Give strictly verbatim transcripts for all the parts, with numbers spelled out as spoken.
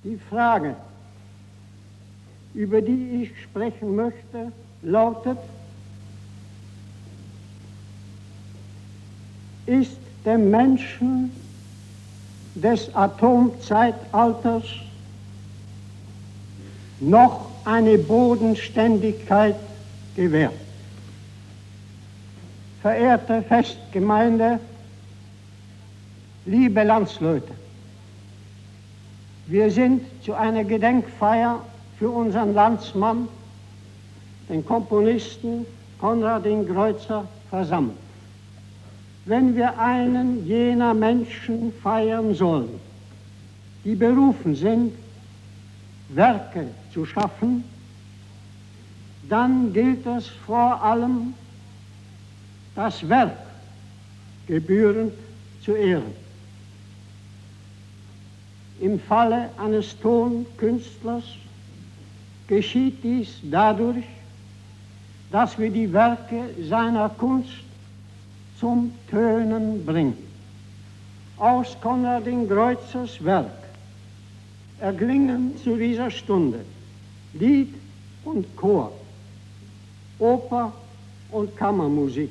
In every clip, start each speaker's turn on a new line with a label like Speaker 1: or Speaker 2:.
Speaker 1: Die Frage, über die ich sprechen möchte, lautet: Ist dem Menschen des Atomzeitalters noch eine Bodenständigkeit gewährt? Verehrte Festgemeinde, liebe Landsleute, wir sind zu einer Gedenkfeier für unseren Landsmann, den Komponisten Konrad den Greuzer, versammelt. Wenn wir einen jener Menschen feiern sollen, die berufen sind, Werke zu schaffen, dann gilt es vor allem, das Werk gebührend zu ehren. Im Falle eines Tonkünstlers geschieht dies dadurch, dass wir die Werke seiner Kunst zum Tönen bringen. Aus Konrad den Greuzers Werk erklingen zu dieser Stunde Lied und Chor, Oper und Kammermusik.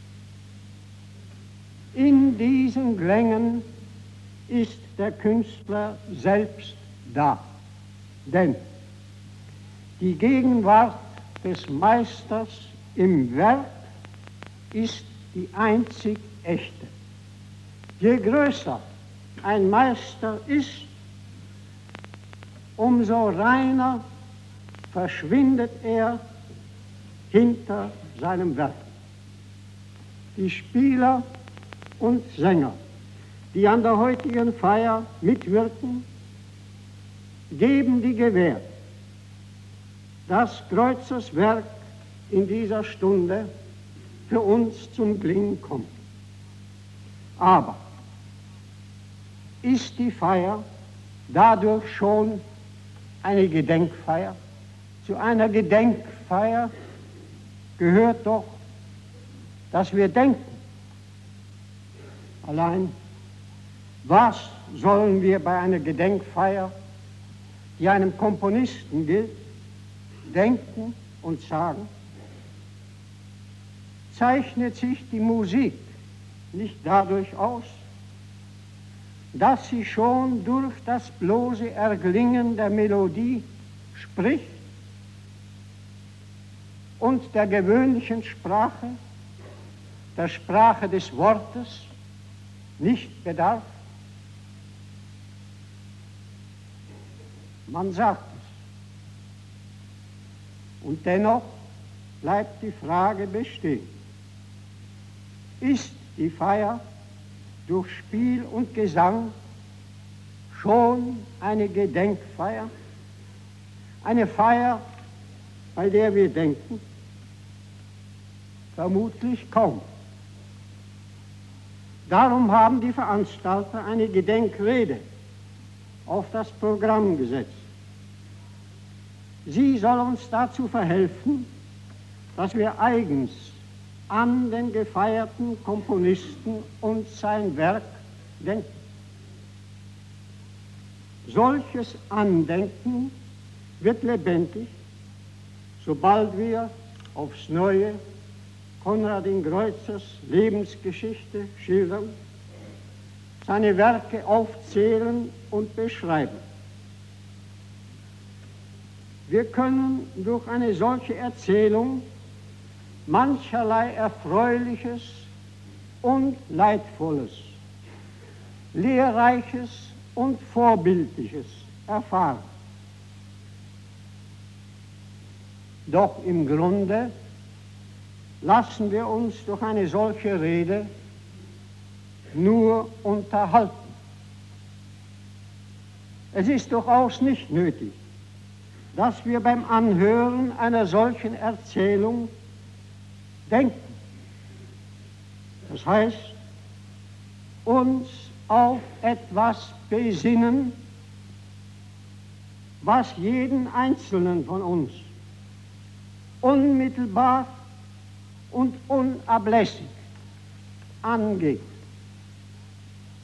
Speaker 1: In diesen Klängen ist der Künstler selbst da, denn die Gegenwart des Meisters im Werk ist die einzig echte. Je größer ein Meister ist, umso reiner verschwindet er hinter seinem Werk. Die Spieler und Sänger, die an der heutigen Feier mitwirken, geben die Gewähr, dass Greuzers Werk in dieser Stunde für uns zum Klingen kommt. Aber ist die Feier dadurch schon eine Gedenkfeier? Zu einer Gedenkfeier gehört doch, dass wir denken. Allein, was sollen wir bei einer Gedenkfeier, die einem Komponisten gilt, denken und sagen? Zeichnet sich die Musik nicht dadurch aus, dass sie schon durch das bloße Erklingen der Melodie spricht und der gewöhnlichen Sprache, der Sprache des Wortes, nicht bedarf? Man sagt es. Und dennoch bleibt die Frage bestehen: Ist die Feier durch Spiel und Gesang schon eine Gedenkfeier? Eine Feier, bei der wir denken? Vermutlich kaum. Darum haben die Veranstalter eine Gedenkrede auf das Programm gesetzt. Sie soll uns dazu verhelfen, dass wir eigens an den gefeierten Komponisten und sein Werk denken. Solches Andenken wird lebendig, sobald wir aufs Neue Konrad den Greuzers Lebensgeschichte schildern, seine Werke aufzählen und beschreiben. Wir können durch eine solche Erzählung mancherlei Erfreuliches und Leidvolles, Lehrreiches und Vorbildliches erfahren. Doch im Grunde lassen wir uns durch eine solche Rede nur unterhalten. Es ist durchaus nicht nötig, dass wir beim Anhören einer solchen Erzählung denken. Das heißt, uns auf etwas besinnen, was jeden Einzelnen von uns unmittelbar und unablässig angeht.